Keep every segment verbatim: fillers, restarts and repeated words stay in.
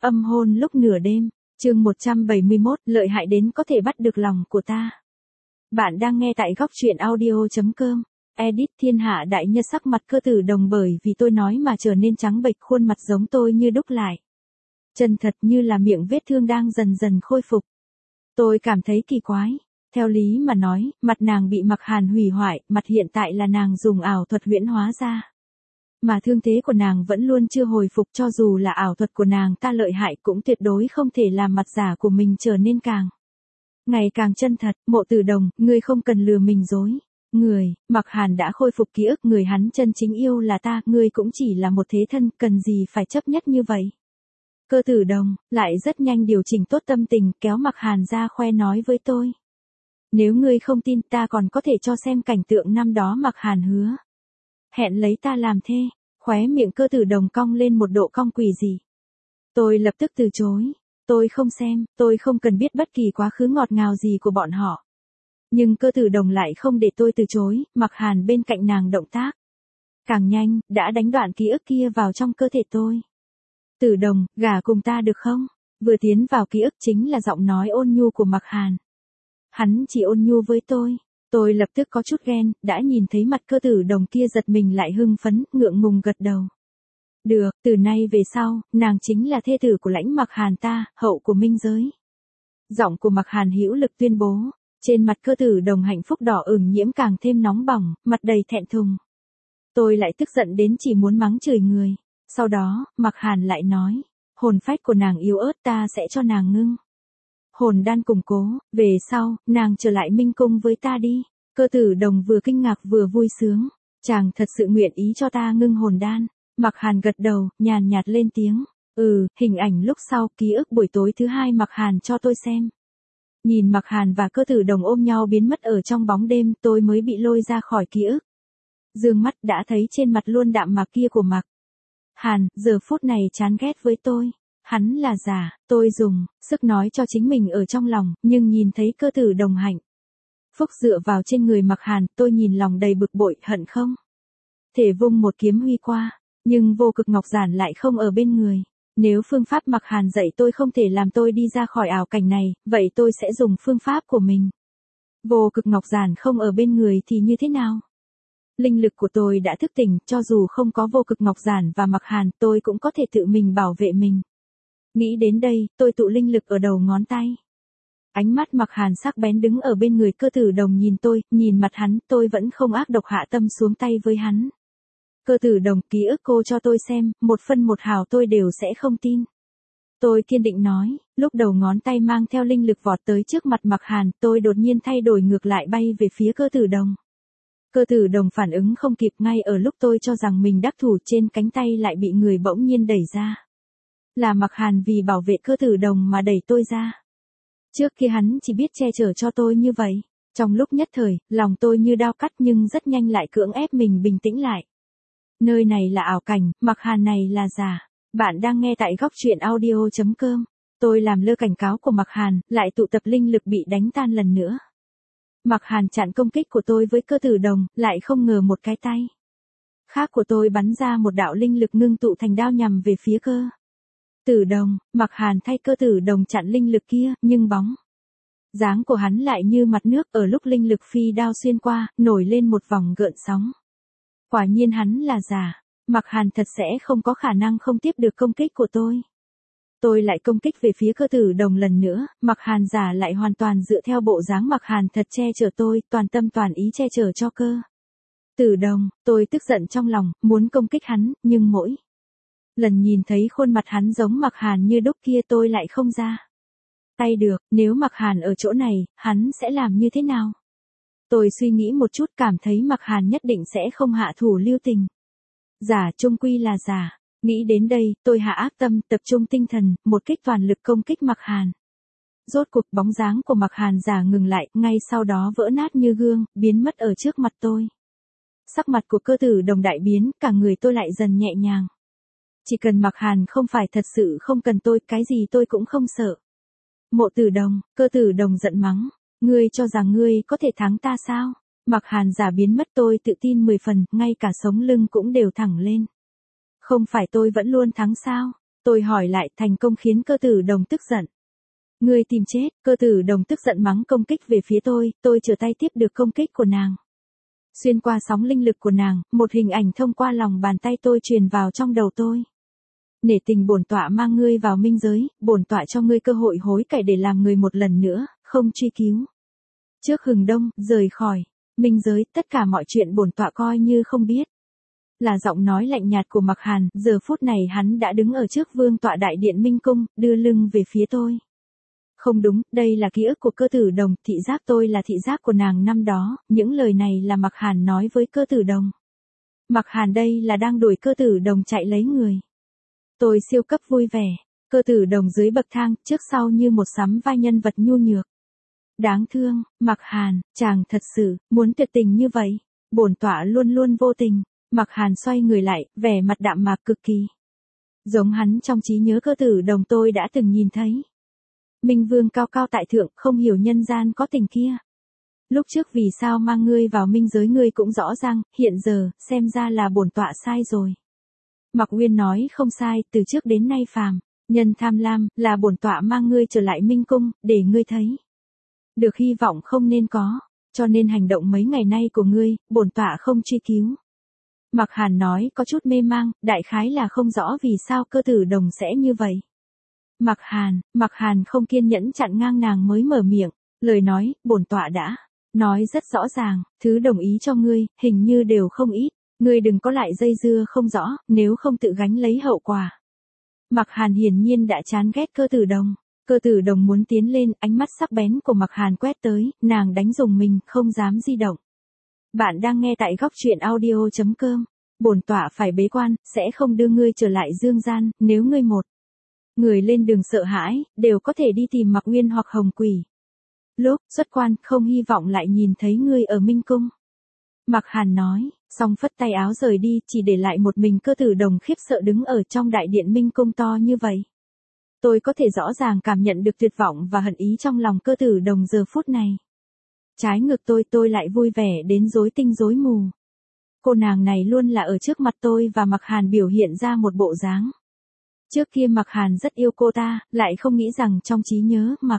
Âm hôn lúc nửa đêm, chương một trăm bảy mươi mốt, lợi hại đến có thể bắt được lòng của ta. Bạn đang nghe tại góc truyện audio chấm com. Edit thiên hạ đại nhân sắc mặt Cơ Tử Đồng bởi vì tôi nói mà trở nên trắng bệch, khuôn mặt giống tôi như đúc lại. Chân thật như là miệng vết thương đang dần dần khôi phục. Tôi cảm thấy kỳ quái. Theo lý mà nói, mặt nàng bị Mạc Hàn hủy hoại, mặt hiện tại là nàng dùng ảo thuật huyễn hóa ra. Mà thương thế của nàng vẫn luôn chưa hồi phục, cho dù là ảo thuật của nàng ta lợi hại cũng tuyệt đối không thể làm mặt giả của mình trở nên càng ngày càng chân thật. Mộ Tử Đồng, ngươi không cần lừa mình dối. Người, Mạc Hàn đã khôi phục ký ức, người hắn chân chính yêu là ta, ngươi cũng chỉ là một thế thân, cần gì phải chấp nhất như vậy. Cơ Tử Đồng, lại rất nhanh điều chỉnh tốt tâm tình, kéo Mạc Hàn ra khoe nói với tôi. Nếu ngươi không tin, ta còn có thể cho xem cảnh tượng năm đó Mạc Hàn hứa hẹn lấy ta làm thê. Khóe miệng Cơ Tử Đồng cong lên một độ cong quỷ dị. Tôi lập tức từ chối. Tôi không xem, tôi không cần biết bất kỳ quá khứ ngọt ngào gì của bọn họ. Nhưng Cơ Tử Đồng lại không để tôi từ chối, Mạc Hàn bên cạnh nàng động tác càng nhanh, đã đánh đoạn ký ức kia vào trong cơ thể tôi. Tử Đồng, gả cùng ta được không? Vừa tiến vào ký ức chính là giọng nói ôn nhu của Mạc Hàn. Hắn chỉ ôn nhu với tôi. Tôi lập tức có chút ghen, đã nhìn thấy mặt Cơ Tử Đồng kia giật mình lại hưng phấn, ngượng ngùng gật đầu. Được, từ nay về sau, nàng chính là thê tử của lãnh Mạc Hàn ta, hậu của minh giới. Giọng của Mạc Hàn hữu lực tuyên bố. Trên mặt Cơ Tử Đồng hạnh phúc đỏ ửng nhiễm càng thêm nóng bỏng, mặt đầy thẹn thùng. Tôi lại tức giận đến chỉ muốn mắng chửi người. Sau đó, Mạc Hàn lại nói, hồn phách của nàng yếu ớt, ta sẽ cho nàng ngưng hồn đan củng cố, về sau, nàng trở lại minh cung với ta đi. Cơ Tử Đồng vừa kinh ngạc vừa vui sướng. Chàng thật sự nguyện ý cho ta ngưng hồn đan. Mạc Hàn gật đầu, nhàn nhạt lên tiếng. Ừ, hình ảnh lúc sau, ký ức buổi tối thứ hai Mạc Hàn cho tôi xem. Nhìn Mạc Hàn và Cơ Tử Đồng ôm nhau biến mất ở trong bóng đêm, tôi mới bị lôi ra khỏi ký ức. Dương mắt đã thấy trên mặt luôn đạm mạc kia của Mạc Hàn, giờ phút này chán ghét với tôi. Hắn là giả, tôi dùng sức nói cho chính mình ở trong lòng, nhưng nhìn thấy Cơ Tử Đồng hạnh phúc dựa vào trên người Mạc Hàn, tôi nhìn lòng đầy bực bội, hận không thể vung một kiếm huy qua, nhưng vô cực ngọc giản lại không ở bên người. Nếu phương pháp Mạc Hàn dạy tôi không thể làm tôi đi ra khỏi ảo cảnh này, vậy tôi sẽ dùng phương pháp của mình. Vô cực ngọc giản không ở bên người thì như thế nào? Linh lực của tôi đã thức tỉnh, cho dù không có vô cực ngọc giản và Mạc Hàn, tôi cũng có thể tự mình bảo vệ mình. Nghĩ đến đây, tôi tụ linh lực ở đầu ngón tay. Ánh mắt Mạc Hàn sắc bén đứng ở bên người Cơ Tử Đồng nhìn tôi, nhìn mặt hắn, tôi vẫn không ác độc hạ tâm xuống tay với hắn. Cơ Tử Đồng, ký ức cô cho tôi xem, một phân một hào tôi đều sẽ không tin. Tôi kiên định nói, lúc đầu ngón tay mang theo linh lực vọt tới trước mặt Mạc Hàn, tôi đột nhiên thay đổi ngược lại bay về phía Cơ Tử Đồng. Cơ Tử Đồng phản ứng không kịp, ngay ở lúc tôi cho rằng mình đắc thủ, trên cánh tay lại bị người bỗng nhiên đẩy ra. Là Mạc Hàn vì bảo vệ Cơ Tử Đồng mà đẩy tôi ra. Trước khi hắn chỉ biết che chở cho tôi như vậy. Trong lúc nhất thời, lòng tôi như đao cắt nhưng rất nhanh lại cưỡng ép mình bình tĩnh lại. Nơi này là ảo cảnh, Mạc Hàn này là giả. Bạn đang nghe tại góc truyện audio chấm com. Tôi làm lơ cảnh cáo của Mạc Hàn, lại tụ tập linh lực bị đánh tan lần nữa. Mạc Hàn chặn công kích của tôi với Cơ Tử Đồng, lại không ngờ một cái tay khác của tôi bắn ra một đạo linh lực ngưng tụ thành đao nhằm về phía Cơ Tử Đồng. Mạc Hàn thay Cơ Tử Đồng chặn linh lực kia, nhưng bóng dáng của hắn lại như mặt nước, ở lúc linh lực phi đao xuyên qua, nổi lên một vòng gợn sóng. Quả nhiên hắn là giả. Mạc Hàn thật sẽ không có khả năng không tiếp được công kích của tôi. Tôi lại công kích về phía Cơ Tử Đồng lần nữa, Mạc Hàn giả lại hoàn toàn dựa theo bộ dáng Mạc Hàn thật che chở tôi, toàn tâm toàn ý che chở cho Cơ Tử Đồng. Tôi tức giận trong lòng, muốn công kích hắn, nhưng mỗi lần nhìn thấy khuôn mặt hắn giống Mạc Hàn như đúc kia tôi lại không ra tay được. Nếu Mạc Hàn ở chỗ này, hắn sẽ làm như thế nào? Tôi suy nghĩ một chút, cảm thấy Mạc Hàn nhất định sẽ không hạ thủ lưu tình. Giả chung quy là giả. Nghĩ đến đây, tôi hạ ác tâm, tập trung tinh thần, một kích toàn lực công kích Mạc Hàn. Rốt cuộc bóng dáng của Mạc Hàn giả ngừng lại, ngay sau đó vỡ nát như gương, biến mất ở trước mặt tôi. Sắc mặt của Cơ Tử Đồng đại biến, cả người tôi lại dần nhẹ nhàng. Chỉ cần Mạc Hàn không phải thật sự không cần tôi, cái gì tôi cũng không sợ. Mộ Tử Đồng, Cơ Tử Đồng giận mắng. Ngươi cho rằng ngươi có thể thắng ta sao? Mạc Hàn giả biến mất, tôi tự tin mười phần, ngay cả sống lưng cũng đều thẳng lên. Không phải tôi vẫn luôn thắng sao? Tôi hỏi lại, thành công khiến cơ tử đồng tức giận. Ngươi tìm chết, cơ tử đồng tức giận mắng công kích về phía tôi, tôi trở tay tiếp được công kích của nàng. Xuyên qua sóng linh lực của nàng, một hình ảnh thông qua lòng bàn tay tôi truyền vào trong đầu tôi. Nể tình bổn tọa mang ngươi vào minh giới, bổn tọa cho ngươi cơ hội hối cải để làm người một lần nữa, không truy cứu. Trước hừng đông, rời khỏi minh giới, tất cả mọi chuyện bổn tọa coi như không biết. Là giọng nói lạnh nhạt của Mặc Hàn, giờ phút này hắn đã đứng ở trước vương tọa đại điện Minh Cung, đưa lưng về phía tôi. Không đúng, đây là ký ức của cơ tử đồng, thị giác tôi là thị giác của nàng năm đó, những lời này là Mặc Hàn nói với cơ tử đồng. Mặc Hàn đây là đang đuổi cơ tử đồng chạy lấy người. Tôi siêu cấp vui vẻ, cơ tử đồng dưới bậc thang, trước sau như một sắm vai nhân vật nhu nhược. Đáng thương, Mặc Hàn, chàng thật sự, muốn tuyệt tình như vậy, bổn tọa luôn luôn vô tình. Mặc Hàn xoay người lại, vẻ mặt đạm mạc cực kỳ. Giống hắn trong trí nhớ cơ tử đồng tôi đã từng nhìn thấy. Minh Vương cao cao tại thượng, không hiểu nhân gian có tình kia. Lúc trước vì sao mang ngươi vào minh giới ngươi cũng rõ ràng, hiện giờ, xem ra là bổn tọa sai rồi. Mặc Uyên nói không sai, từ trước đến nay phàm, nhân tham lam, là bổn tọa mang ngươi trở lại Minh Cung, để ngươi thấy. Được hy vọng không nên có, cho nên hành động mấy ngày nay của ngươi, bổn tọa không truy cứu. Mặc Hàn nói có chút mê mang, đại khái là không rõ vì sao cơ tử đồng sẽ như vậy. Mặc Hàn, Mặc Hàn không kiên nhẫn chặn ngang nàng mới mở miệng, lời nói, bổn tọa đã nói rất rõ ràng, thứ đồng ý cho ngươi, hình như đều không ít, ngươi đừng có lại dây dưa không rõ, nếu không tự gánh lấy hậu quả. Mặc Hàn hiển nhiên đã chán ghét cơ tử đồng, cơ tử đồng muốn tiến lên, ánh mắt sắc bén của Mặc Hàn quét tới, nàng đánh rùng mình, không dám di động. Bạn đang nghe tại góc truyện audio chấm com. Bổn tọa phải bế quan, sẽ không đưa ngươi trở lại dương gian, nếu ngươi một người lên đường sợ hãi, đều có thể đi tìm Mặc Uyên hoặc Hồng Quỷ. Lúc xuất quan, không hy vọng lại nhìn thấy ngươi ở Minh Cung. Mặc Hàn nói, xong phất tay áo rời đi, chỉ để lại một mình cơ tử đồng khiếp sợ đứng ở trong đại điện Minh Cung to như vậy. Tôi có thể rõ ràng cảm nhận được tuyệt vọng và hận ý trong lòng cơ tử đồng giờ phút này. Trái ngược tôi tôi lại vui vẻ đến rối tinh rối mù. Cô nàng này luôn là ở trước mặt tôi và Mặc Hàn biểu hiện ra một bộ dáng. Trước kia Mặc Hàn rất yêu cô ta, lại không nghĩ rằng trong trí nhớ Mặc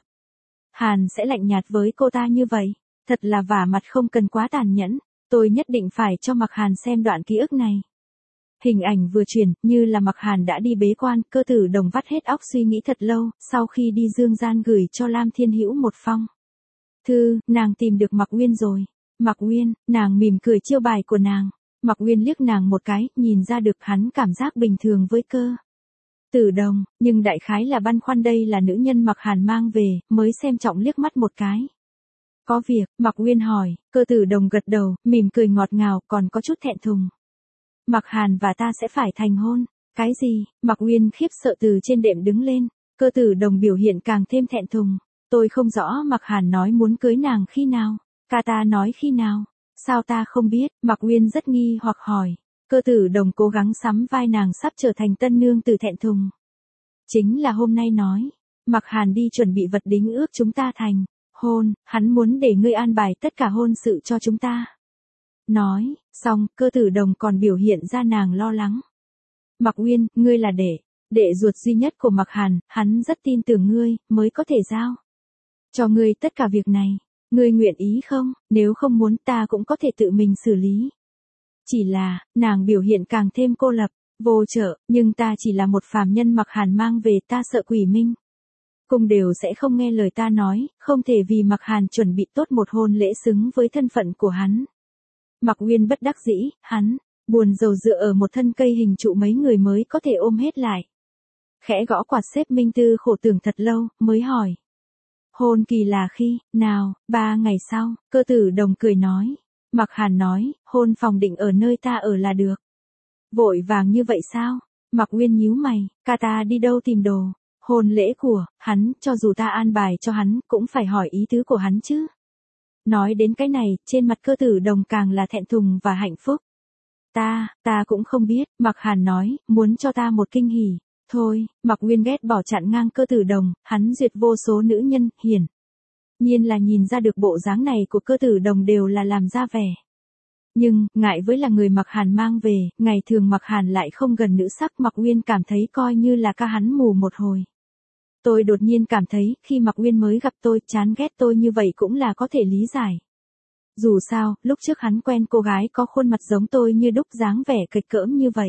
Hàn sẽ lạnh nhạt với cô ta như vậy. Thật là vả mặt không cần quá tàn nhẫn. Tôi nhất định phải cho Mặc Hàn xem đoạn ký ức này. Hình ảnh vừa truyền, như là Mặc Hàn đã đi bế quan, cơ tử đồng vắt hết óc suy nghĩ thật lâu, sau khi đi dương gian gửi cho Lam Thiên Hữu một phong thư, nàng tìm được Mặc Uyên rồi. Mặc Uyên, nàng mỉm cười chiêu bài của nàng. Mặc Uyên liếc nàng một cái, nhìn ra được hắn cảm giác bình thường với cơ tử đồng, nhưng đại khái là băn khoăn đây là nữ nhân Mặc Hàn mang về, mới xem trọng liếc mắt một cái. Có việc, Mặc Uyên hỏi, cơ tử đồng gật đầu, mỉm cười ngọt ngào, còn có chút thẹn thùng. Mặc Hàn và ta sẽ phải thành hôn. Cái gì? Mặc Uyên khiếp sợ từ trên đệm đứng lên, cơ tử đồng biểu hiện càng thêm thẹn thùng. Tôi không rõ Mặc Hàn nói muốn cưới nàng khi nào. Ca ta nói khi nào? Sao ta không biết? Mặc Uyên rất nghi hoặc hỏi. Cơ tử đồng cố gắng sắm vai nàng sắp trở thành tân nương từ thẹn thùng. Chính là hôm nay nói. Mặc Hàn đi chuẩn bị vật đính ước chúng ta thành hôn, hắn muốn để ngươi an bài tất cả hôn sự cho chúng ta. Nói, xong, cơ tử đồng còn biểu hiện ra nàng lo lắng. Mặc Uyên, ngươi là đệ, đệ ruột duy nhất của Mặc Hàn, hắn rất tin tưởng ngươi, mới có thể giao cho ngươi tất cả việc này. Ngươi nguyện ý không? Nếu không muốn ta cũng có thể tự mình xử lý. Chỉ là, nàng biểu hiện càng thêm cô lập, vô trợ, nhưng ta chỉ là một phàm nhân Mặc Hàn mang về, ta sợ quỷ minh cung đều sẽ không nghe lời ta nói, không thể vì Mặc Hàn chuẩn bị tốt một hôn lễ xứng với thân phận của hắn. Mặc Uyên bất đắc dĩ, hắn buồn rầu dựa ở một thân cây hình trụ mấy người mới có thể ôm hết lại. Khẽ gõ quạt xếp Minh Tư khổ tưởng thật lâu, mới hỏi. Hôn kỳ là khi, nào, ba ngày sau, cơ tử đồng cười nói. Mặc Hàn nói, hôn phòng định ở nơi ta ở là được. Vội vàng như vậy sao? Mặc Uyên nhíu mày, ca ta đi đâu tìm đồ? Hôn lễ của hắn, cho dù ta an bài cho hắn, cũng phải hỏi ý tứ của hắn chứ. Nói đến cái này, trên mặt cơ tử đồng càng là thẹn thùng và hạnh phúc. Ta, ta cũng không biết, Mặc Hàn nói, muốn cho ta một kinh hỉ. Thôi, Mặc Uyên ghét bỏ chặn ngang cơ tử đồng, hắn duyệt vô số nữ nhân, hiển nhiên là nhìn ra được bộ dáng này của cơ tử đồng đều là làm ra vẻ Nhưng, ngại với là người Mạc Hàn mang về, ngày thường Mạc Hàn lại không gần nữ sắc, Mạc Uyên cảm thấy coi như là ca hắn mù một hồi. Tôi đột nhiên cảm thấy, khi Mạc Uyên mới gặp tôi, chán ghét tôi như vậy cũng là có thể lý giải. Dù sao, lúc trước hắn quen cô gái có khuôn mặt giống tôi như đúc, dáng vẻ kịch cỡm như vậy.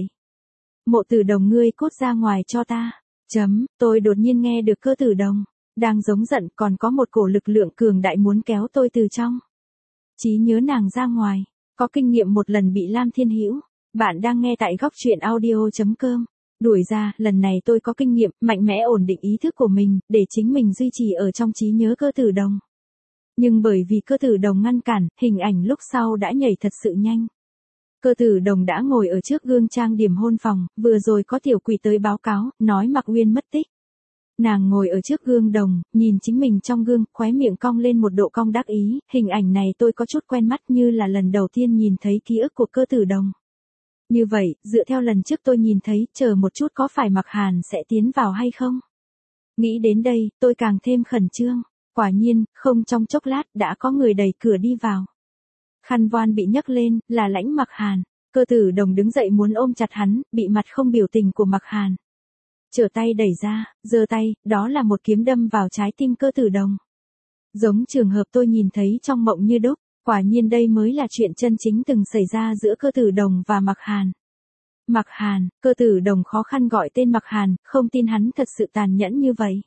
Mộ Tử Đồng, ngươi cút ra ngoài cho ta. Chấm, tôi đột nhiên nghe được Cơ Tử Đồng đang giống giận, còn có một cổ lực lượng cường đại muốn kéo tôi từ trong trí nhớ nàng ra ngoài. Có kinh nghiệm một lần bị Lam Thiên Hữu, bạn đang nghe tại góc truyện audio chấm com, đuổi ra, lần này tôi có kinh nghiệm, mạnh mẽ ổn định ý thức của mình, để chính mình duy trì ở trong trí nhớ Cơ Tử Đồng. Nhưng bởi vì Cơ Tử Đồng ngăn cản, hình ảnh lúc sau đã nhảy thật sự nhanh. Cơ Tử Đồng đã ngồi ở trước gương trang điểm hôn phòng, vừa rồi có tiểu quỷ tới báo cáo, nói Mạc Uyên mất tích. Nàng ngồi ở trước gương đồng, nhìn chính mình trong gương, khóe miệng cong lên một độ cong đắc ý, hình ảnh này tôi có chút quen mắt, như là lần đầu tiên nhìn thấy ký ức của Cơ Tử Đồng. Như vậy, dựa theo lần trước tôi nhìn thấy, chờ một chút có phải Mạc Hàn sẽ tiến vào hay không? Nghĩ đến đây, tôi càng thêm khẩn trương. Quả nhiên, không trong chốc lát đã có người đẩy cửa đi vào. Khăn voan bị nhấc lên, là Lãnh Mạc Hàn. Cơ Tử Đồng đứng dậy muốn ôm chặt hắn, bị mặt không biểu tình của Mạc Hàn trở tay đẩy ra, giơ tay, đó là một kiếm đâm vào trái tim Cơ Tử Đồng. Giống trường hợp tôi nhìn thấy trong mộng như đúc, quả nhiên đây mới là chuyện chân chính từng xảy ra giữa Cơ Tử Đồng và Mạc Hàn. Mạc Hàn, Cơ Tử Đồng khó khăn gọi tên Mạc Hàn, không tin hắn thật sự tàn nhẫn như vậy.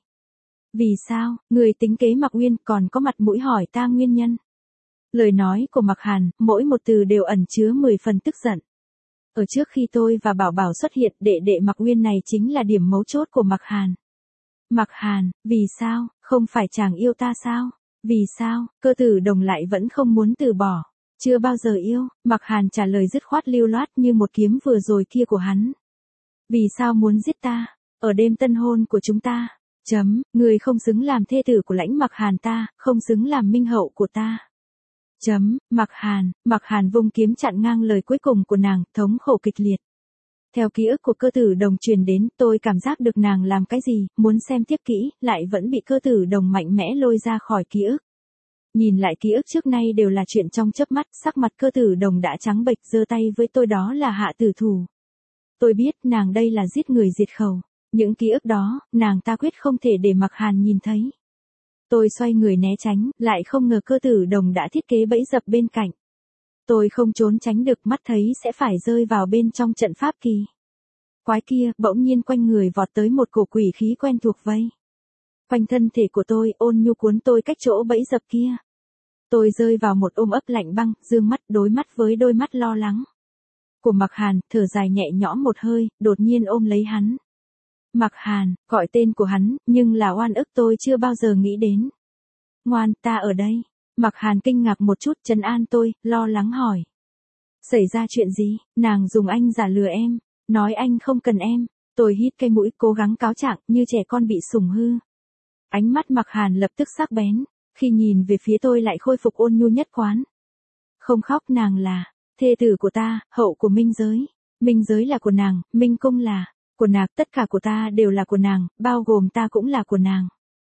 Vì sao, người tính kế Mạc Uyên còn có mặt mũi hỏi ta nguyên nhân? Lời nói của Mạc Hàn, mỗi một từ đều ẩn chứa mười phần tức giận. Ở trước khi tôi và Bảo Bảo xuất hiện, đệ đệ Mạc Uyên này chính là điểm mấu chốt của Mạc Hàn. Mạc Hàn, vì sao, không phải chàng yêu ta sao? Vì sao, Cơ Tử Đồng lại vẫn không muốn từ bỏ? Chưa bao giờ yêu, Mạc Hàn trả lời dứt khoát lưu loát như một kiếm vừa rồi kia của hắn. Vì sao muốn giết ta? Ở đêm tân hôn của chúng ta. Chấm, người không xứng làm thê tử của Lãnh Mạc Hàn ta, không xứng làm minh hậu của ta. Chấm, Mạc Hàn, Mạc Hàn vung kiếm chặn ngang lời cuối cùng của nàng, thống khổ kịch liệt. Theo ký ức của Cơ Tử Đồng truyền đến, tôi cảm giác được nàng làm cái gì, muốn xem tiếp kỹ, lại vẫn bị Cơ Tử Đồng mạnh mẽ lôi ra khỏi ký ức. Nhìn lại ký ức trước nay đều là chuyện trong chớp mắt, sắc mặt Cơ Tử Đồng đã trắng bệch, giơ tay với tôi, đó là hạ tử thủ. Tôi biết nàng đây là giết người diệt khẩu. Những ký ức đó, nàng ta quyết không thể để Mạc Hàn nhìn thấy. Tôi xoay người né tránh, lại không ngờ Cơ Tử Đồng đã thiết kế bẫy dập bên cạnh. Tôi không trốn tránh được, mắt thấy sẽ phải rơi vào bên trong trận pháp kỳ quái kia, bỗng nhiên quanh người vọt tới một cổ quỷ khí quen thuộc vây quanh thân thể của tôi, ôn nhu cuốn tôi cách chỗ bẫy dập kia. Tôi rơi vào một ôm ấp lạnh băng, dương mắt đối mắt với đôi mắt lo lắng của Mạc Hàn, thở dài nhẹ nhõm một hơi, đột nhiên ôm lấy hắn. Mạc Hàn, gọi tên của hắn, nhưng là oan ức tôi chưa bao giờ nghĩ đến. Ngoan, ta ở đây. Mạc Hàn kinh ngạc một chút, trấn an tôi, lo lắng hỏi. Xảy ra chuyện gì? Nàng dùng anh giả lừa em, nói anh không cần em. Tôi hít cây mũi, cố gắng cáo trạng, như trẻ con bị sủng hư. Ánh mắt Mạc Hàn lập tức sắc bén, khi nhìn về phía tôi lại khôi phục ôn nhu nhất quán. Không khóc, nàng là thê tử của ta, hậu của Minh Giới. Minh Giới là của nàng, Minh Cung là của nàng, tất cả của ta đều là của nàng, bao gồm ta cũng là của nàng.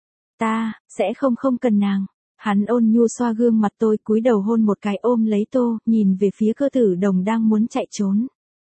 Ta, sẽ không không cần nàng. Hắn ôn nhu xoa gương mặt tôi, cúi đầu hôn một cái, ôm lấy tô, nhìn về phía Cơ Tử Đồng đang muốn chạy trốn.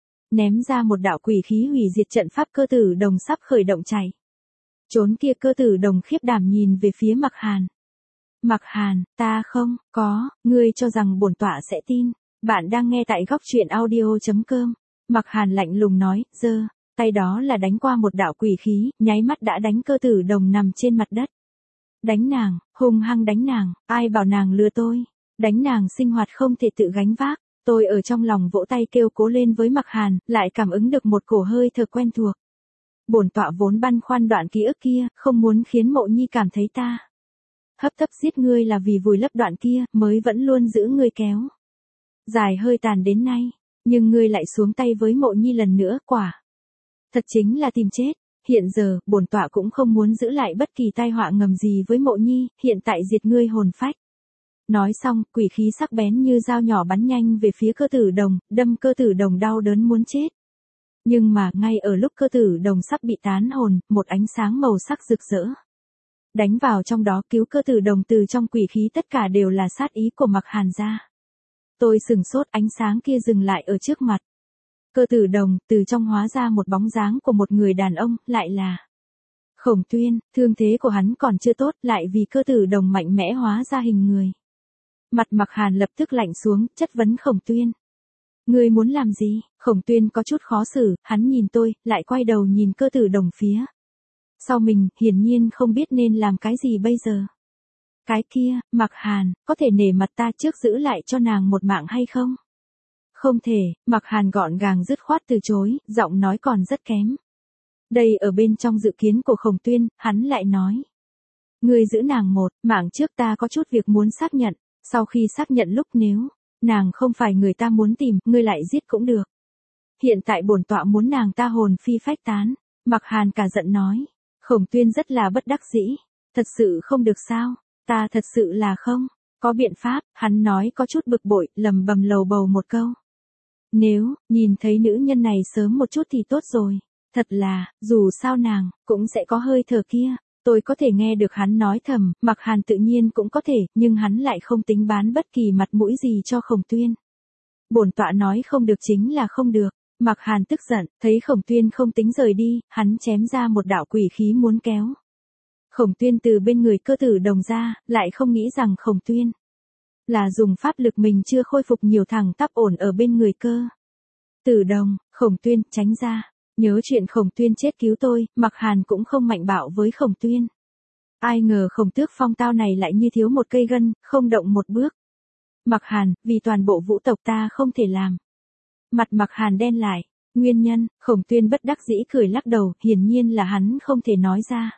Ném ra một đạo quỷ khí hủy diệt trận pháp, Cơ Tử Đồng sắp khởi động chạy trốn kia. Cơ Tử Đồng khiếp đảm nhìn về phía Mạc Hàn. Mạc Hàn, ta không có, ngươi cho rằng bổn tọa sẽ tin. Bạn đang nghe tại góc truyện audio chấm com. Mạc Hàn lạnh lùng nói, giơ tay đó là đánh qua một đạo quỷ khí, nháy mắt đã đánh Cơ Tử Đồng nằm trên mặt đất. Đánh nàng, hung hăng đánh nàng, ai bảo nàng lừa tôi. Đánh nàng sinh hoạt không thể tự gánh vác. Tôi ở trong lòng vỗ tay kêu cố lên với Mạc Hàn, lại cảm ứng được một cổ hơi thở quen thuộc. Bổn tọa vốn băn khoăn đoạn ký ức kia, không muốn khiến Mộ Nhi cảm thấy ta hấp tấp giết ngươi là vì vùi lấp đoạn kia, mới vẫn luôn giữ ngươi kéo dài hơi tàn đến nay. Nhưng ngươi lại xuống tay với Mộ Nhi lần nữa, quả thật chính là tìm chết. Hiện giờ, bổn tọa cũng không muốn giữ lại bất kỳ tai họa ngầm gì với Mộ Nhi, hiện tại diệt ngươi hồn phách. Nói xong, quỷ khí sắc bén như dao nhỏ bắn nhanh về phía Cơ Tử Đồng, đâm Cơ Tử Đồng đau đớn muốn chết. Nhưng mà, ngay ở lúc Cơ Tử Đồng sắp bị tán hồn, một ánh sáng màu sắc rực rỡ đánh vào trong đó, cứu Cơ Tử Đồng từ trong quỷ khí, tất cả đều là sát ý của Mạc Hàn ra. Tôi sừng sốt, ánh sáng kia dừng lại ở trước mặt. Cơ Tử Đồng, từ trong hóa ra một bóng dáng của một người đàn ông, lại là Khổng Tuyên. Thương thế của hắn còn chưa tốt, lại vì Cơ Tử Đồng mạnh mẽ hóa ra hình người. Mặt Mạc Hàn lập tức lạnh xuống, chất vấn Khổng Tuyên. Ngươi muốn làm gì? Khổng Tuyên có chút khó xử, hắn nhìn tôi, lại quay đầu nhìn Cơ Tử Đồng phía sau mình, hiển nhiên không biết nên làm cái gì bây giờ. Cái kia, Mạc Hàn, có thể nể mặt ta trước giữ lại cho nàng một mạng hay không? Không thể, Mạc Hàn gọn gàng dứt khoát từ chối, giọng nói còn rất kém. Đây ở bên trong dự kiến của Khổng Tuyên, hắn lại nói. Ngươi giữ nàng một mạng trước, ta có chút việc muốn xác nhận, sau khi xác nhận lúc nếu nàng không phải người ta muốn tìm, ngươi lại giết cũng được. Hiện tại bổn tọa muốn nàng ta hồn phi phách tán. Mạc Hàn cả giận nói. Khổng Tuyên rất là bất đắc dĩ. Thật sự không được sao? Ta thật sự là không có biện pháp, hắn nói có chút bực bội, lầm bầm lầu bầu một câu. Nếu nhìn thấy nữ nhân này sớm một chút thì tốt rồi. Thật là, dù sao nàng cũng sẽ có hơi thở kia. Tôi có thể nghe được hắn nói thầm, Mạc Hàn tự nhiên cũng có thể, nhưng hắn lại không tính bán bất kỳ mặt mũi gì cho Khổng Tuyên. Bổn tọa nói không được chính là không được. Mạc Hàn tức giận, thấy Khổng Tuyên không tính rời đi, hắn chém ra một đạo quỷ khí muốn kéo Khổng Tuyên từ bên người Cơ Tử Đồng ra, lại không nghĩ rằng Khổng Tuyên là dùng pháp lực mình chưa khôi phục nhiều thẳng tắp ổn ở bên người Cơ Tử Đồng. Khổng Tuyên, tránh ra. Nhớ chuyện Khổng Tuyên chết cứu tôi, Mạc Hàn cũng không mạnh bạo với Khổng Tuyên. Ai ngờ Khổng Tước Phong tao này lại như thiếu một cây gân, không động một bước. Mạc Hàn, vì toàn bộ vũ tộc ta không thể làm. Mặt Mạc Hàn đen lại. Nguyên nhân, Khổng Tuyên bất đắc dĩ cười lắc đầu, hiển nhiên là hắn không thể nói ra.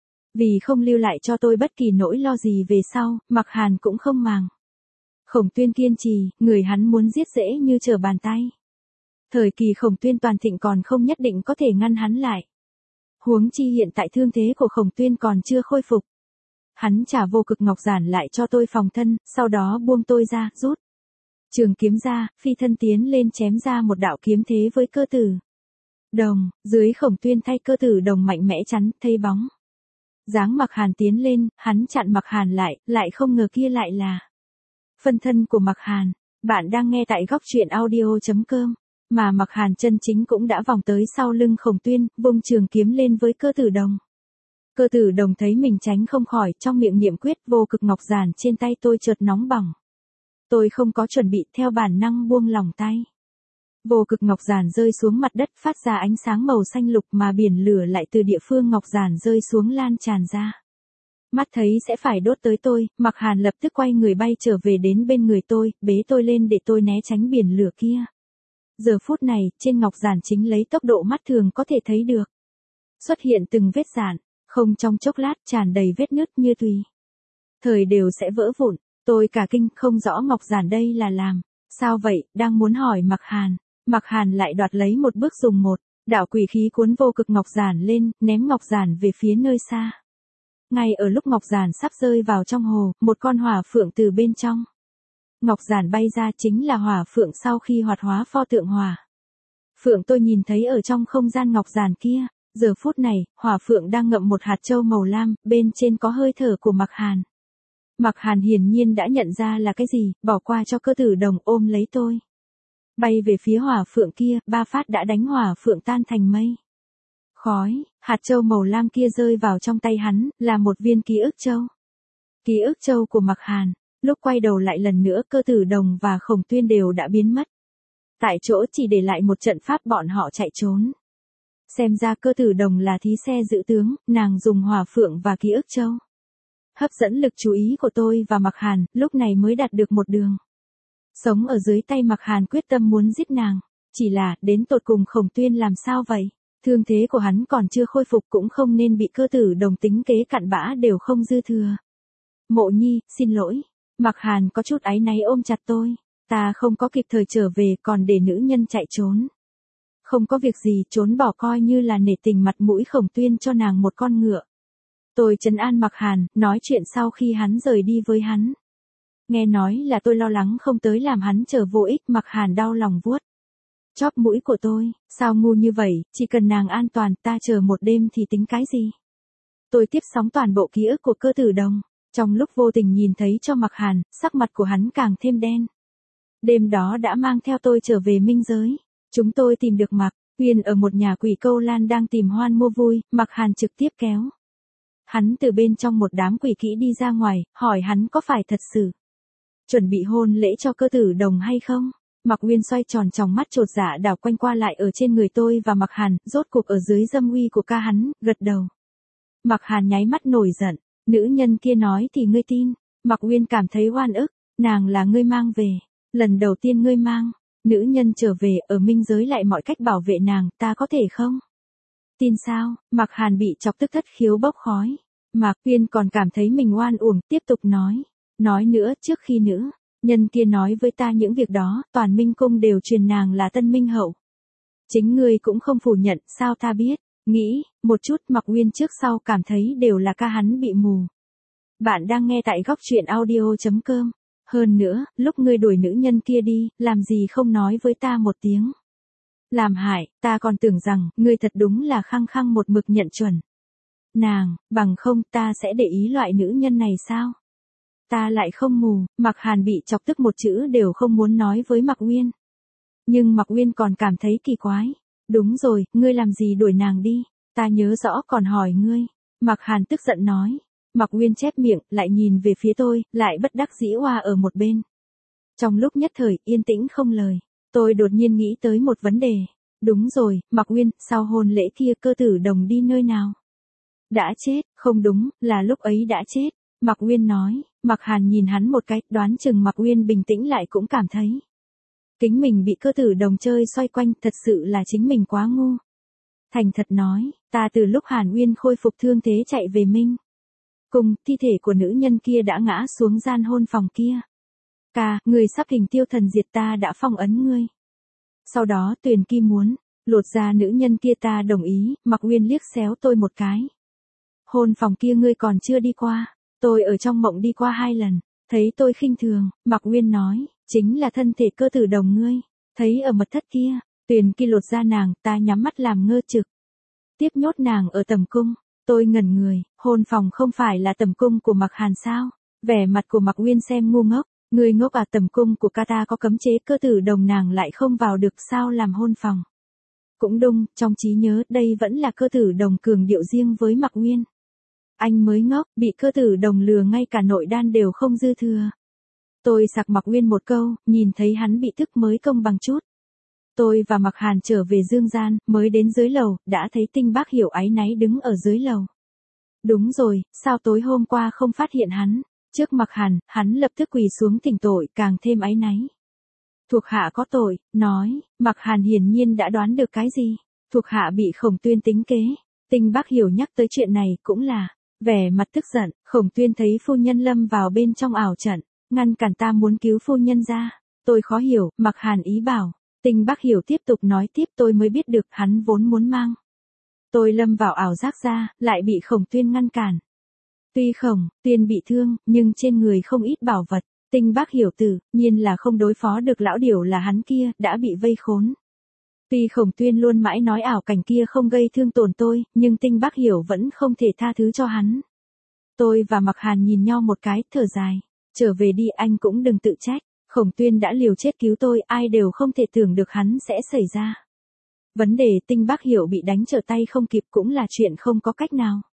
Vì không lưu lại cho tôi bất kỳ nỗi lo gì về sau, Mạc Hàn cũng không màng. Khổng Tuyên kiên trì, người hắn muốn giết dễ như trở bàn tay. Thời kỳ Khổng Tuyên toàn thịnh còn không nhất định có thể ngăn hắn lại. Huống chi hiện tại thương thế của Khổng Tuyên còn chưa khôi phục. Hắn trả vô cực ngọc giản lại cho tôi phòng thân, sau đó buông tôi ra, rút trường kiếm ra, phi thân tiến lên chém ra một đạo kiếm thế với Cơ Tử Đồng. Dưới Khổng Tuyên thay Cơ Tử Đồng mạnh mẽ chắn, thấy bóng dáng Mạc Hàn tiến lên, hắn chặn Mạc Hàn lại, lại không ngờ kia lại là phân thân của Mạc Hàn. Bạn đang nghe tại góc truyện audio chấm com. Mà Mạc Hàn chân chính cũng đã vòng tới sau lưng Khổng Tuyên, vung trường kiếm lên với Cơ Tử Đồng. Cơ Tử Đồng thấy mình tránh không khỏi, trong miệng niệm quyết, vô cực ngọc giản trên tay tôi chợt nóng bỏng. Tôi không có chuẩn bị, theo bản năng buông lỏng tay. Vô cực ngọc giản rơi xuống mặt đất, phát ra ánh sáng màu xanh lục, mà biển lửa lại từ địa phương ngọc giản rơi xuống lan tràn ra. Mắt thấy sẽ phải đốt tới tôi, Mạc Hàn lập tức quay người bay trở về đến bên người tôi, bế tôi lên để tôi né tránh biển lửa kia. Giờ phút này, trên ngọc giản chính lấy tốc độ mắt thường có thể thấy được. Xuất hiện từng vết giản, không trong chốc lát tràn đầy vết nứt như tùy thời đều sẽ vỡ vụn. Tôi cả kinh, không rõ ngọc giản đây là làm sao vậy, đang muốn hỏi Mạc Hàn. Mạc Hàn lại đoạt lấy một bước dùng một đạo quỷ khí cuốn vô cực ngọc giản lên, ném ngọc giản về phía nơi xa. Ngay ở lúc ngọc giản sắp rơi vào trong hồ, một con hỏa phượng từ bên trong ngọc giản bay ra, chính là hỏa phượng sau khi hoạt hóa pho tượng hỏa phượng tôi nhìn thấy ở trong không gian ngọc giản kia. Giờ phút này, hỏa phượng đang ngậm một hạt châu màu lam, bên trên có hơi thở của Mạc Hàn. Mạc Hàn hiển nhiên đã nhận ra là cái gì, bỏ qua cho Cơ Tử Đồng, ôm lấy tôi. Bay về phía hỏa phượng kia, ba phát đã đánh hỏa phượng tan thành mây khói. Hạt châu màu lam kia rơi vào trong tay hắn, là một viên ký ức châu. Ký ức châu của Mạc Hàn. Lúc quay đầu lại lần nữa, Cơ Tử Đồng và Khổng Tuyên đều đã biến mất. Tại chỗ chỉ để lại một trận pháp bọn họ chạy trốn. Xem ra Cơ Tử Đồng là thí xe dự tướng, nàng dùng hỏa phượng và ký ức châu hấp dẫn lực chú ý của tôi và Mạc Hàn, lúc này mới đạt được một đường sống ở dưới tay Mạc Hàn, quyết tâm muốn giết nàng. Chỉ là, đến tột cùng Khổng Tuyên làm sao vậy? Thương thế của hắn còn chưa khôi phục, cũng không nên bị Cơ Tử Đồng tính kế cặn bã đều không dư thừa. Mộ Nhi, xin lỗi. Mạc Hàn có chút áy náy ôm chặt tôi. Ta không có kịp thời trở về, còn để nữ nhân chạy trốn. Không có việc gì, trốn bỏ coi như là nể tình mặt mũi Khổng Tuyên cho nàng một con ngựa. Tôi trấn an Mạc Hàn, nói chuyện sau khi hắn rời đi với hắn. Nghe nói là tôi lo lắng không tới làm hắn chờ vô ích, Mạc Hàn đau lòng vuốt chóp mũi của tôi. Sao ngu như vậy, chỉ cần nàng an toàn, ta chờ một đêm thì tính cái gì? Tôi tiếp sóng toàn bộ ký ức của Cơ Tử Đồng. Trong lúc vô tình nhìn thấy cho Mạc Hàn, sắc mặt của hắn càng thêm đen. đêm đó đã mang theo tôi trở về minh giới. Chúng tôi tìm được Mạc Uyên ở một nhà quỷ câu lan đang tìm hoan mua vui, Mạc Hàn trực tiếp kéo hắn từ bên trong một đám quỷ kỹ đi ra ngoài, hỏi hắn có phải thật sự chuẩn bị hôn lễ cho cơ tử đồng hay không. Mạc Uyên xoay tròn tròng mắt chột dạ đảo quanh qua lại ở trên người tôi và Mạc Hàn, rốt cuộc ở dưới dâm uy của ca hắn, gật đầu. Mạc Hàn nháy mắt nổi giận, nữ nhân kia nói thì ngươi tin. Mạc Uyên cảm thấy oan ức, nàng là ngươi mang về, lần đầu tiên ngươi mang nữ nhân trở về, ở minh giới lại mọi cách bảo vệ nàng, ta có thể không tin sao? Mạc Hàn bị chọc tức thất khiếu bốc khói. Mạc Uyên còn cảm thấy mình oan uổng, tiếp tục nói, nói nữa, trước khi nữ nhân kia nói với ta những việc đó, toàn Minh Cung đều truyền nàng là Tân Minh Hậu. Chính ngươi cũng không phủ nhận, sao ta biết? Nghĩ một chút, Mạc Uyên trước sau cảm thấy đều là ca hắn bị mù. Bạn đang nghe tại góc truyện audio chấm com. Hơn nữa, lúc ngươi đuổi nữ nhân kia đi, làm gì không nói với ta một tiếng. Làm hại, ta còn tưởng rằng, ngươi thật đúng là khăng khăng một mực nhận chuẩn nàng, bằng không ta sẽ để ý loại nữ nhân này sao? Ta lại không mù. Mạc Hàn bị chọc tức một chữ đều không muốn nói với Mạc Uyên. Nhưng Mạc Uyên còn cảm thấy kỳ quái. Đúng rồi, ngươi làm gì đuổi nàng đi? Ta nhớ rõ còn hỏi ngươi. Mạc Hàn tức giận nói. Mạc Uyên chép miệng, lại nhìn về phía tôi, lại bất đắc dĩ oa ở một bên. Trong lúc nhất thời, yên tĩnh không lời, tôi đột nhiên nghĩ tới một vấn đề. Đúng rồi, Mạc Uyên, sau hôn lễ kia cơ tử đồng đi nơi nào? Đã chết. Không đúng, là lúc ấy đã chết. Mạc Uyên nói. Mạc Hàn nhìn hắn một cái, đoán chừng Mạc Uyên bình tĩnh lại cũng cảm thấy kính mình bị cơ tử đồng chơi xoay quanh, thật sự là chính mình quá ngu. Thành thật nói, ta từ lúc Hàn Uyên khôi phục thương thế chạy về Minh Cung, thi thể của nữ nhân kia đã ngã xuống gian hôn phòng kia. Ca, người sắp hình tiêu thần diệt, ta đã phong ấn ngươi. Sau đó Tuyền Kim muốn lột ra nữ nhân kia, ta đồng ý. Mạc Uyên liếc xéo tôi một cái. Hôn phòng kia ngươi còn chưa đi qua. Tôi ở trong mộng đi qua hai lần. Thấy tôi khinh thường, Mạc Uyên nói, chính là thân thể cơ tử đồng ngươi. Thấy ở mật thất kia, Tuyền Kim lột ra nàng, ta nhắm mắt làm ngơ trực tiếp nhốt nàng ở tầm cung. Tôi ngẩn người, hôn phòng không phải là tầm cung của Mạc Hàn sao? Vẻ mặt của Mạc Uyên xem ngu ngốc. Ngươi ngốc à, tầm cung của ca ta có cấm chế, cơ tử đồng nàng lại không vào được sao làm hôn phòng? Cũng đúng, trong trí nhớ đây vẫn là cơ tử đồng cường điệu riêng với Mạc Uyên. Anh mới ngốc, bị cơ tử đồng lừa ngay cả nội đan đều không dư thừa. Tôi sặc Mạc Uyên một câu, nhìn thấy hắn bị tức mới công bằng chút. Tôi và Mạc Hàn trở về dương gian, mới đến dưới lầu, đã thấy Tinh Bác Hiểu áy náy đứng ở dưới lầu. Đúng rồi, sao tối hôm qua không phát hiện hắn? Trước Mạc Hàn, hắn lập tức quỳ xuống thỉnh tội, càng thêm áy náy. Thuộc hạ có tội, nói. Mạc Hàn hiển nhiên đã đoán được cái gì. Thuộc hạ bị Khổng Tuyên tính kế. Tinh Bác Hiểu nhắc tới chuyện này cũng là vẻ mặt tức giận. Khổng Tuyên thấy phu nhân lâm vào bên trong ảo trận, ngăn cản ta muốn cứu phu nhân ra. Tôi khó hiểu. Mạc Hàn ý bảo. Tinh Bác Hiểu tiếp tục nói tiếp, tôi mới biết được hắn vốn muốn mang tôi lâm vào ảo giác ra, lại bị Khổng Tuyên ngăn cản. Tuy Khổng Tuyên bị thương, nhưng trên người không ít bảo vật. Tinh Bác Hiểu tự nhiên là không đối phó được lão điểu là hắn kia, đã bị vây khốn. Tuy Khổng Tuyên luôn mãi nói ảo cảnh kia không gây thương tổn tôi, nhưng Tinh Bác Hiểu vẫn không thể tha thứ cho hắn. Tôi và Mạc Hàn nhìn nhau một cái, thở dài. Trở về đi, anh cũng đừng tự trách. Khổng Tuyên đã liều chết cứu tôi, ai đều không thể tưởng được hắn sẽ xảy ra. Vấn đề Tinh Bác Hiểu bị đánh trở tay không kịp cũng là chuyện không có cách nào.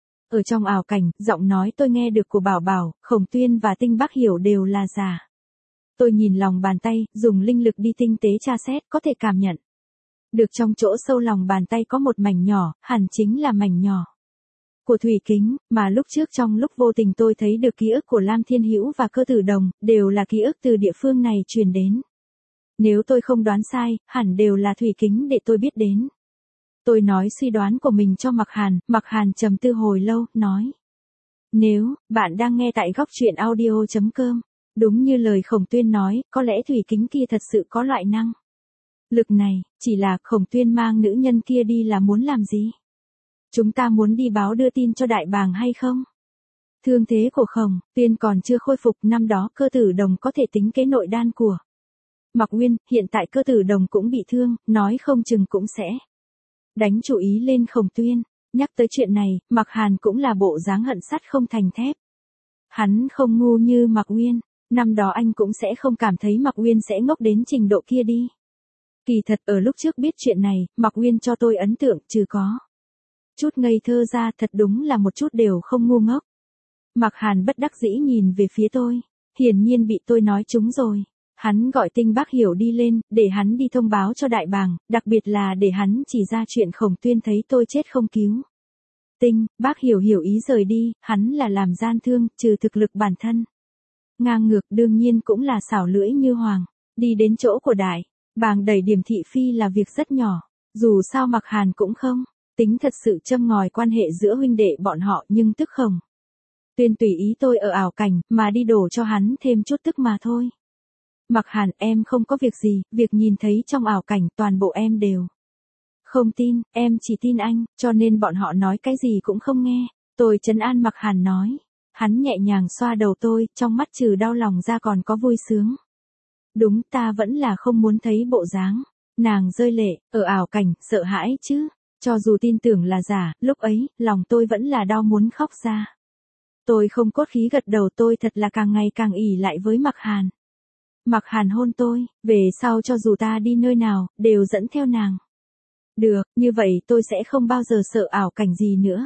Ở trong ảo cảnh, giọng nói tôi nghe được của Bảo Bảo, Khổng Tuyên và Tinh Bác Hiểu đều là giả. Tôi nhìn lòng bàn tay, dùng linh lực đi tinh tế tra xét, có thể cảm nhận được trong chỗ sâu lòng bàn tay có một mảnh nhỏ, hẳn chính là mảnh nhỏ của thủy kính, mà lúc trước trong lúc vô tình tôi thấy được ký ức của Lam Thiên Hữu và cơ tử đồng, đều là ký ức từ địa phương này truyền đến. Nếu tôi không đoán sai, hẳn đều là thủy kính để tôi biết đến. Tôi nói suy đoán của mình cho Mạc Hàn, Mạc Hàn trầm tư hồi lâu, nói. Nếu, bạn đang nghe tại góc truyện audio chấm com, đúng như lời Khổng Tuyên nói, có lẽ thủy kính kia thật sự có loại năng lực này, chỉ là Khổng Tuyên mang nữ nhân kia đi là muốn làm gì? Chúng ta muốn đi báo đưa tin cho đại bàng hay không? Thương thế của Khổng Tuyên còn chưa khôi phục, năm đó cơ tử đồng có thể tính kế nội đan của Mạc Uyên, hiện tại cơ tử đồng cũng bị thương, nói không chừng cũng sẽ đánh chủ ý lên Khổng Tuyên. Nhắc tới chuyện này, Mạc Hàn cũng là bộ dáng hận sắt không thành thép. Hắn không ngu như Mạc Uyên, năm đó anh cũng sẽ không cảm thấy Mạc Uyên sẽ ngốc đến trình độ kia đi. Kỳ thật ở lúc trước biết chuyện này, Mạc Uyên cho tôi ấn tượng trừ có chút ngây thơ ra thật đúng là một chút đều không ngu ngốc. Mạc Hàn bất đắc dĩ nhìn về phía tôi, hiển nhiên bị tôi nói trúng rồi. Hắn gọi Tinh Bác Hiểu đi lên, để hắn đi thông báo cho đại bàng, đặc biệt là để hắn chỉ ra chuyện Khổng Tuyên thấy tôi chết không cứu. Tinh, Bác Hiểu hiểu ý rời đi, hắn là làm gian thương, trừ thực lực bản thân. Ngang ngược đương nhiên cũng là xảo lưỡi như hoàng, đi đến chỗ của đại bàng đẩy Điểm thị phi là việc rất nhỏ, dù sao Mạc Hàn cũng không tính thật sự châm ngòi quan hệ giữa huynh đệ bọn họ, nhưng tức Khổng Tuyên tùy ý tôi ở ảo cảnh, mà đi đổ cho hắn thêm chút tức mà thôi. Mạc Hàn, em không có việc gì, việc nhìn thấy trong ảo cảnh toàn bộ em đều không tin, em chỉ tin anh, cho nên bọn họ nói cái gì cũng không nghe. Tôi trấn an Mạc Hàn nói. Hắn nhẹ nhàng xoa đầu tôi, trong mắt trừ đau lòng ra còn có vui sướng. Đúng, ta vẫn là không muốn thấy bộ dáng nàng rơi lệ, ở ảo cảnh, sợ hãi chứ. Cho dù tin tưởng là giả, lúc ấy, lòng tôi vẫn là đau muốn khóc ra. Tôi không cốt khí gật đầu, tôi thật là càng ngày càng ỉ lại với Mạc Hàn. Mạc Hàn hôn tôi, về sau cho dù ta đi nơi nào, đều dẫn theo nàng. Được, như vậy tôi sẽ không bao giờ sợ ảo cảnh gì nữa.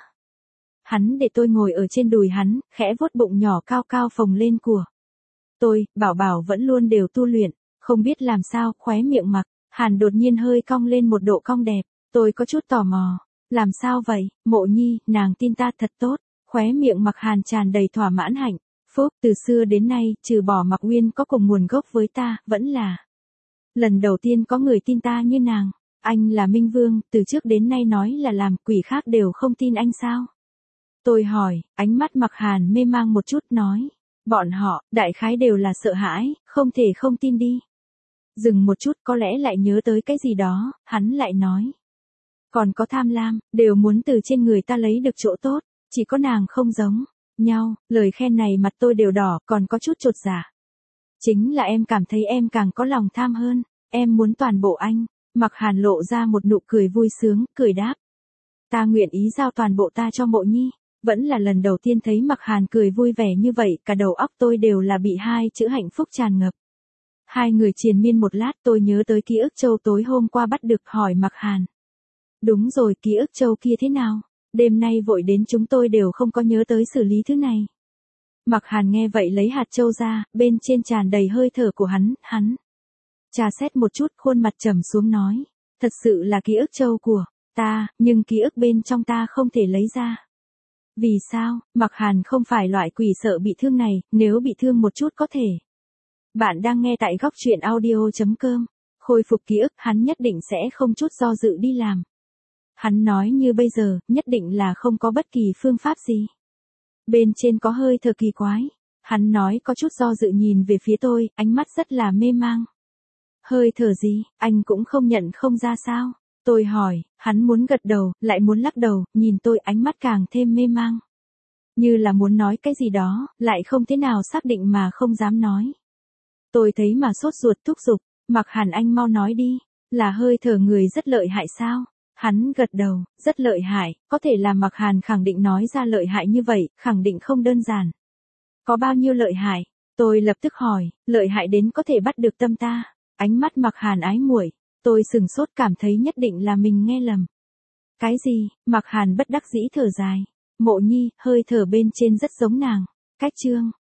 Hắn để tôi ngồi ở trên đùi hắn, khẽ vuốt bụng nhỏ cao cao phồng lên của tôi. Bảo Bảo vẫn luôn đều tu luyện, không biết làm sao, khóe miệng Mạc Hàn đột nhiên hơi cong lên một độ cong đẹp. Tôi có chút tò mò, làm sao vậy, Mộ Nhi, nàng tin ta thật tốt. Khóe miệng Mạc Hàn tràn đầy thỏa mãn hạnh phúc, từ xưa đến nay, trừ bỏ Mạc Uyên có cùng nguồn gốc với ta, vẫn là lần đầu tiên có người tin ta như nàng. Anh là Minh Vương, từ trước đến nay nói là làm, quỷ khác đều không tin anh sao? Tôi hỏi, ánh mắt Mạc Hàn mê mang một chút nói, bọn họ, đại khái đều là sợ hãi, không thể không tin đi. Dừng một chút, có lẽ lại nhớ tới cái gì đó, hắn lại nói. Còn có tham lam, đều muốn từ trên người ta lấy được chỗ tốt, chỉ có nàng không giống nhau. Lời khen này mặt tôi đều đỏ, còn có chút chột dạ. Chính là em cảm thấy em càng có lòng tham hơn, em muốn toàn bộ anh. Mạc Hàn lộ ra một nụ cười vui sướng, cười đáp. Ta nguyện ý giao toàn bộ ta cho Mộ Nhi. Vẫn là lần đầu tiên thấy Mạc Hàn cười vui vẻ như vậy, cả đầu óc tôi đều là bị hai chữ hạnh phúc tràn ngập. Hai người triền miên một lát, tôi nhớ tới ký ức châu tối hôm qua bắt được, hỏi Mạc Hàn. Đúng rồi, ký ức châu kia thế nào? Đêm nay vội đến chúng tôi đều không có nhớ tới xử lý thứ này. Mạc Hàn nghe vậy lấy hạt châu ra, bên trên tràn đầy hơi thở của hắn, hắn trà xét một chút, khuôn mặt trầm xuống nói. Thật sự là ký ức châu của ta, nhưng ký ức bên trong ta không thể lấy ra. Vì sao? Mạc Hàn không phải loại quỷ sợ bị thương này, nếu bị thương một chút có thể. Bạn đang nghe tại góc truyện audio chấm com. Khôi phục ký ức, hắn nhất định sẽ không chút do dự đi làm. Hắn nói như bây giờ, nhất định là không có bất kỳ phương pháp gì. Bên trên có hơi thở kỳ quái. Hắn nói có chút do dự nhìn về phía tôi, ánh mắt rất là mê mang. Hơi thở gì, anh cũng không nhận không ra sao? Tôi hỏi, hắn muốn gật đầu, lại muốn lắc đầu, nhìn tôi ánh mắt càng thêm mê mang. Như là muốn nói cái gì đó, lại không thế nào xác định mà không dám nói. Tôi thấy mà sốt ruột thúc giục, Mạc Hàn anh mau nói đi, là hơi thở người rất lợi hại sao? Hắn gật đầu, rất lợi hại, có thể làm Mạc Hàn khẳng định nói ra lợi hại như vậy, khẳng định không đơn giản. Có bao nhiêu lợi hại? Tôi lập tức hỏi, lợi hại đến có thể bắt được tâm ta. Ánh mắt Mạc Hàn ái muội, tôi sừng sốt cảm thấy nhất định là mình nghe lầm. Cái gì? Mạc Hàn bất đắc dĩ thở dài. Mộ Nhi, hơi thở bên trên rất giống nàng. Cách chương